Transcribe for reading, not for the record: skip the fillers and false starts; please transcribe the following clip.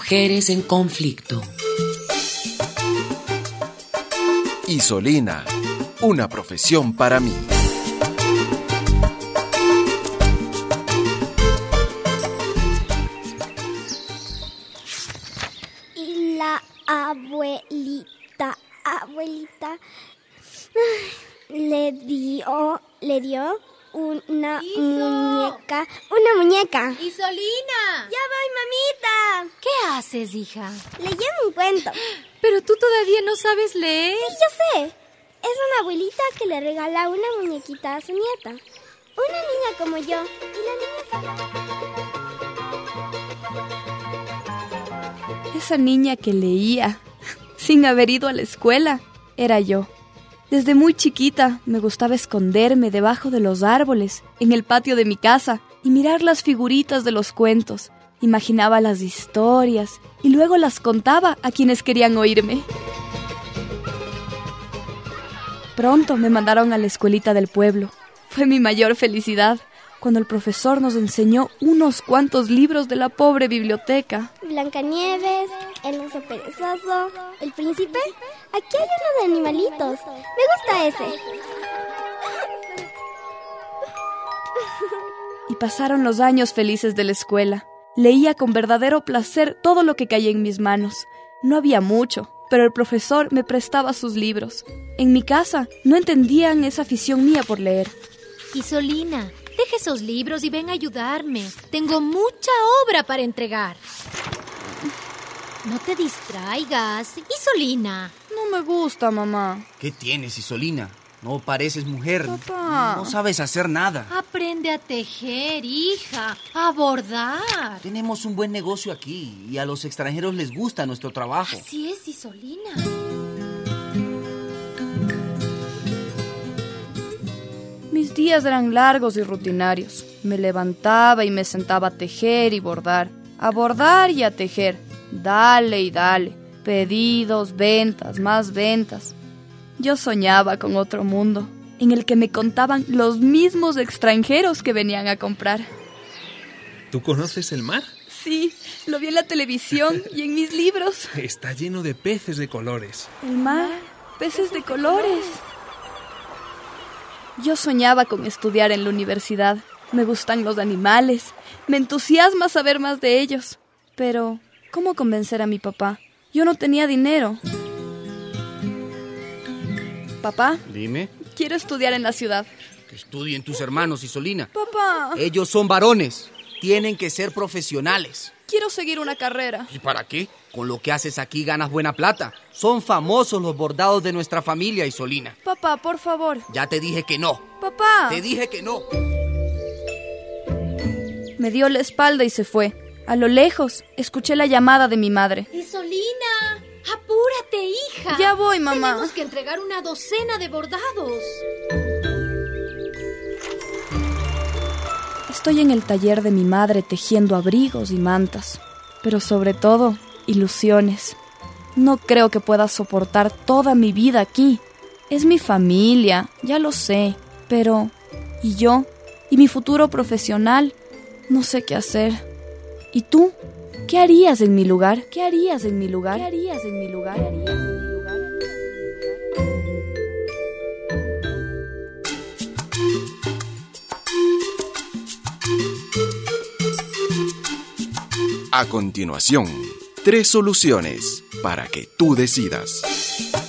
Mujeres en conflicto. Isolina, una profesión para mí. Y la abuelita le dio una muñeca. ¡Isolina! ¡Ya voy, mamita! ¿Qué haces, hija? Leyendo un cuento. ¿Pero tú todavía no sabes leer? Sí, yo sé. Es una abuelita que le regala una muñequita a su nieta. Una niña como yo. Y la niña se... Esa niña que leía, sin haber ido a la escuela, era yo. Desde muy chiquita me gustaba esconderme debajo de los árboles, en el patio de mi casa, y mirar las figuritas de los cuentos. Imaginaba las historias y luego las contaba a quienes querían oírme. Pronto me mandaron a la escuelita del pueblo. Fue mi mayor felicidad cuando el profesor nos enseñó unos cuantos libros de la pobre biblioteca. Blancanieves, El oso perezoso, El príncipe. Aquí hay uno de animalitos. Me gusta ese. Y pasaron los años felices de la escuela. Leía con verdadero placer todo lo que caía en mis manos. No había mucho, pero el profesor me prestaba sus libros. En mi casa no entendían esa afición mía por leer. Isolina, deja esos libros y ven a ayudarme. Tengo mucha obra para entregar. No te distraigas, Isolina. No me gusta, mamá. ¿Qué tienes, Isolina? No pareces mujer. Papá. No sabes hacer nada. Aprende a tejer, hija, a bordar. Tenemos un buen negocio aquí y a los extranjeros les gusta nuestro trabajo. Así es, Isolina. Mis días eran largos y rutinarios. Me levantaba y me sentaba a tejer y bordar. A bordar y a tejer. Dale y dale. Pedidos, ventas, más ventas. Yo soñaba con otro mundo, en el que me contaban los mismos extranjeros que venían a comprar. ¿Tú conoces el mar? Sí, lo vi en la televisión y en mis libros. Está lleno de peces de colores. El mar, peces de colores. Yo soñaba con estudiar en la universidad. Me gustan los animales. Me entusiasma saber más de ellos. Pero, ¿cómo convencer a mi papá? Yo no tenía dinero. Papá, Dime. quiero estudiar en la ciudad. Que estudien tus hermanos, Isolina. Papá, Ellos son varones. Tienen que ser profesionales. quiero seguir una carrera. ¿Y para qué? Con lo que haces aquí ganas buena plata. Son famosos los bordados de nuestra familia, Isolina. Papá, por favor. Ya te dije que no. Papá. Te dije que no. Me dio la espalda y se fue. A lo lejos, escuché la llamada de mi madre. Isolina, apúrate, hija. Ya voy, mamá. Tenemos que entregar una docena de bordados. Estoy en el taller de mi madre tejiendo abrigos y mantas, pero sobre todo, ilusiones. No creo que pueda soportar toda mi vida aquí. Es mi familia, ya lo sé, pero... ¿y yo? ¿Y mi futuro profesional? No sé qué hacer. ¿Y tú? ¿Qué harías en mi lugar? ¿Qué harías en mi lugar? ¿Qué harías en mi lugar? ¿Qué harías en mi lugar? A continuación, 3 soluciones para que tú decidas.